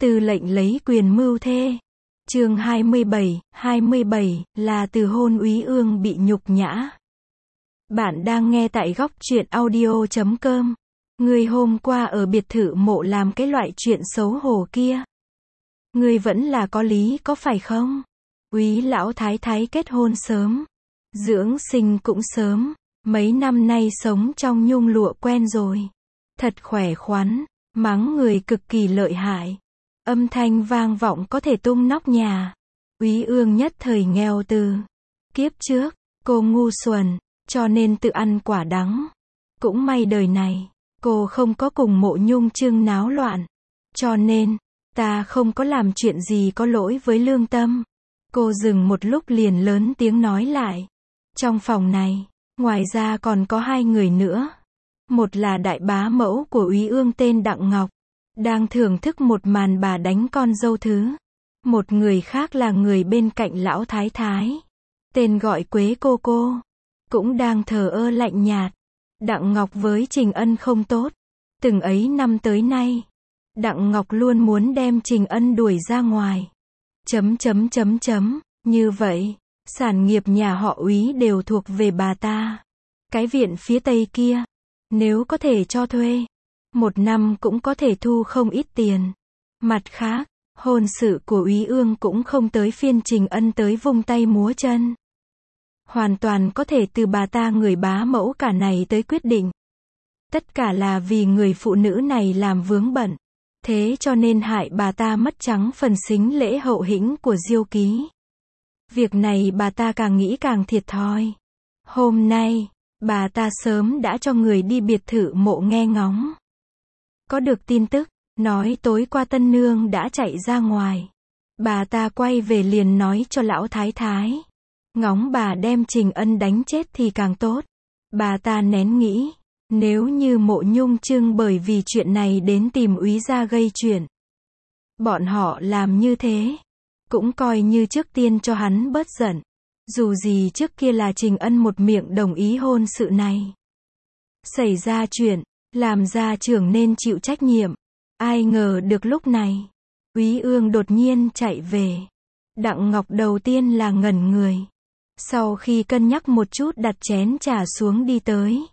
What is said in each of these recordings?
Tư lệnh lấy quyền mưu thê. Chương 27 là từ hôn Úy Ương bị nhục nhã. Bạn đang nghe tại góc truyện audio.com. Ngươi hôm qua ở biệt thự mộ làm cái loại chuyện xấu hổ kia. Ngươi vẫn là có lý có phải không? Úy lão thái thái kết hôn sớm, dưỡng sinh cũng sớm, mấy năm nay sống trong nhung lụa quen rồi. Thật khỏe khoắn, mắng người cực kỳ lợi hại. Âm thanh vang vọng có thể tung nóc nhà. Úy Ương nhất thời nghèo từ. Kiếp trước, cô ngu xuẩn, cho nên tự ăn quả đắng. Cũng may đời này, cô không có cùng Mộ Nhung Trưng náo loạn. Cho nên, ta không có làm chuyện gì có lỗi với lương tâm. Cô dừng một lúc liền lớn tiếng nói lại. Trong phòng này, ngoài ra còn có hai người nữa. Một là đại bá mẫu của Úy Ương tên Đặng Ngọc, đang thưởng thức một màn bà đánh con dâu thứ. Một người khác là người bên cạnh lão thái thái, tên gọi Quế cô, cũng đang thờ ơ lạnh nhạt. Đặng Ngọc với Trình Ân không tốt. Từng ấy năm tới nay, Đặng Ngọc luôn muốn đem Trình Ân đuổi ra ngoài. Như vậy, sản nghiệp nhà họ Úy đều thuộc về bà ta. Cái viện phía tây kia, nếu có thể cho thuê, một năm cũng có thể thu không ít tiền. Mặt khác, hôn sự của Úy Ương cũng không tới phiên Trình Ân tới vung tay múa chân. Hoàn toàn có thể từ bà ta người bá mẫu cả này tới quyết định. Tất cả là vì người phụ nữ này làm vướng bận. Thế cho nên hại bà ta mất trắng phần sính lễ hậu hĩnh của Diêu Ký. Việc này bà ta càng nghĩ càng thiệt thòi. Hôm nay, bà ta sớm đã cho người đi biệt thự mộ nghe ngóng. Có được tin tức, nói tối qua tân nương đã chạy ra ngoài. Bà ta quay về liền nói cho lão thái thái. Ngóng bà đem Trình Ân đánh chết thì càng tốt. Bà ta nén nghĩ, nếu như Mộ Nhung Trưng bởi vì chuyện này đến tìm Úy gia gây chuyện. Bọn họ làm như thế, cũng coi như trước tiên cho hắn bớt giận. Dù gì trước kia là Trình Ân một miệng đồng ý hôn sự này. Xảy ra chuyện, làm gia trưởng nên chịu trách nhiệm. Ai ngờ được lúc này, Úy Ương đột nhiên chạy về. Đặng Ngọc đầu tiên là ngẩn người. Sau khi cân nhắc một chút đặt chén trà xuống đi tới.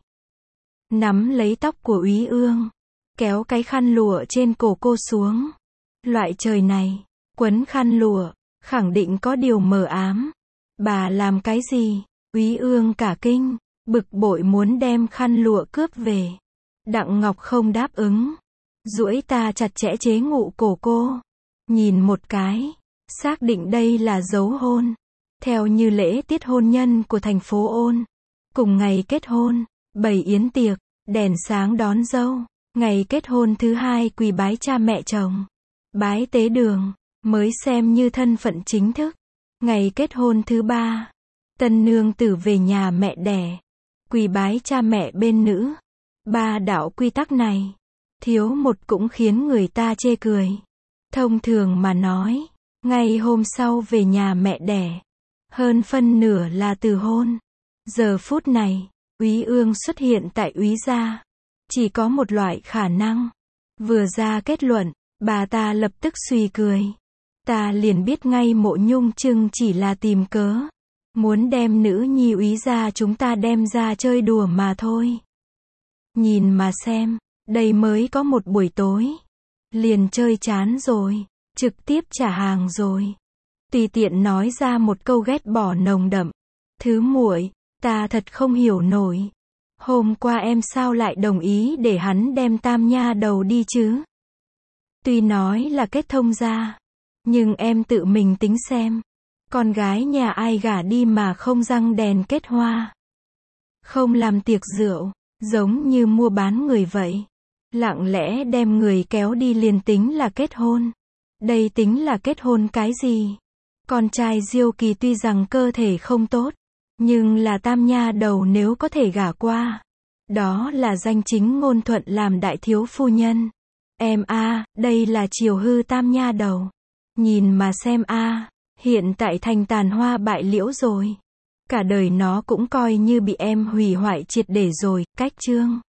Nắm lấy tóc của Úy Ương, kéo cái khăn lụa trên cổ cô xuống. Loại trời này, quấn khăn lụa, khẳng định có điều mờ ám. Bà làm cái gì? Úy Ương cả kinh, bực bội muốn đem khăn lụa cướp về. Đặng Ngọc không đáp ứng, duỗi ta chặt chẽ chế ngụ cổ cô. Nhìn một cái, xác định đây là dấu hôn. Theo như lễ tiết hôn nhân của thành phố Ôn. Cùng ngày kết hôn, bày yến tiệc, đèn sáng đón dâu. Ngày kết hôn thứ hai quỳ bái cha mẹ chồng. Bái tế đường, mới xem như thân phận chính thức. Ngày kết hôn thứ ba, tân nương tử về nhà mẹ đẻ. Quỳ bái cha mẹ bên nữ. Ba đạo quy tắc này, thiếu một cũng khiến người ta chê cười. Thông thường mà nói, ngày hôm sau về nhà mẹ đẻ. Hơn phân nửa là từ hôn. Giờ phút này, Úy Ương xuất hiện tại Úy gia. Chỉ có một loại khả năng. Vừa ra kết luận, bà ta lập tức suy cười. Ta liền biết ngay Mộ Nhung Trưng chỉ là tìm cớ. Muốn đem nữ nhi Úy gia chúng ta đem ra chơi đùa mà thôi. Nhìn mà xem, đây mới có một buổi tối. Liền chơi chán rồi, trực tiếp trả hàng rồi. Tùy tiện nói ra một câu ghét bỏ nồng đậm. Thứ muội, ta thật không hiểu nổi. Hôm qua em sao lại đồng ý để hắn đem tam nha đầu đi chứ? Tuy nói là kết thông gia, nhưng em tự mình tính xem. Con gái nhà ai gả đi mà không răng đèn kết hoa. Không làm tiệc rượu, giống như mua bán người vậy. Lặng lẽ đem người kéo đi liền tính là kết hôn. Đây tính là kết hôn cái gì? Con trai Diêu Kỳ tuy rằng cơ thể không tốt, nhưng là tam nha đầu nếu có thể gả qua. Đó là danh chính ngôn thuận làm đại thiếu phu nhân. Em đây là chiều hư tam nha đầu. Nhìn mà xem hiện tại thành tàn hoa bại liễu rồi. Cả đời nó cũng coi như bị em hủy hoại triệt để rồi, cách chương.